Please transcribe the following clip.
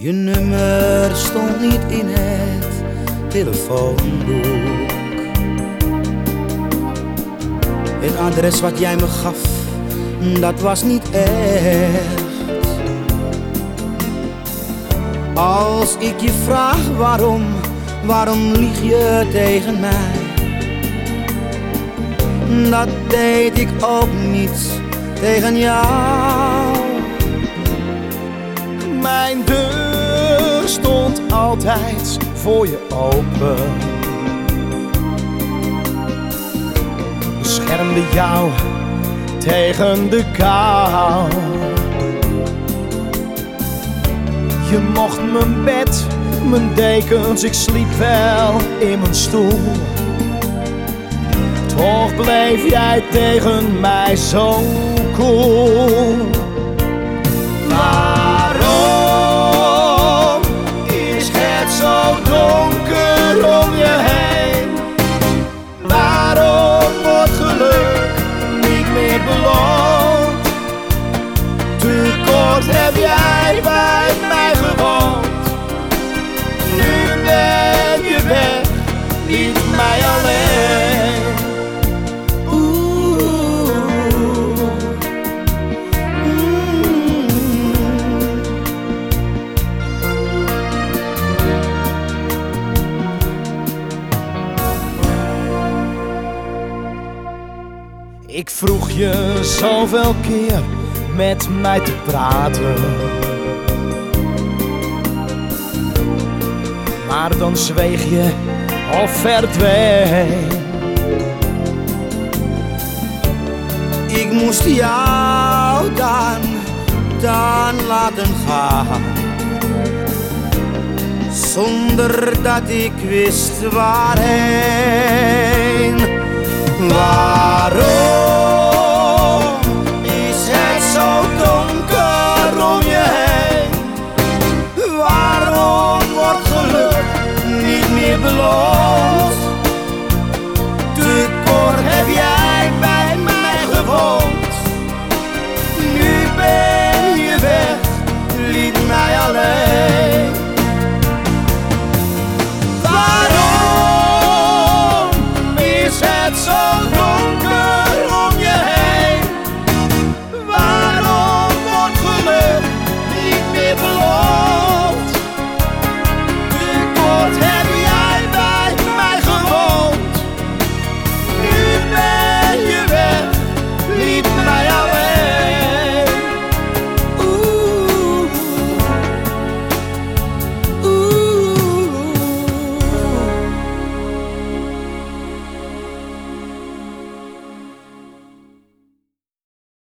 Je nummer stond niet in het telefoonboek. Het adres wat jij me gaf, dat was niet echt. Als ik je vraag waarom lieg je tegen mij? Dat deed ik ook niet tegen jou. Mijn deur stond altijd voor je open. Beschermde jou tegen de kou. Je mocht mijn bed, mijn dekens, ik sliep wel in mijn stoel. Toch bleef jij tegen mij zo koel. Waarom is het zo donker om je heen? Waarom wordt geluk niet meer beloond? Te kort heb jij bij mij gewoond. Nu ben je weg, liet mij alleen. Ik vroeg je zoveel keer met mij te praten, maar dan zweeg je of verdween. Ik moest jou dan laten gaan, zonder dat ik wist waarheen. Waarom is het zo donker om je heen? Waarom wordt geluk niet meer beloond?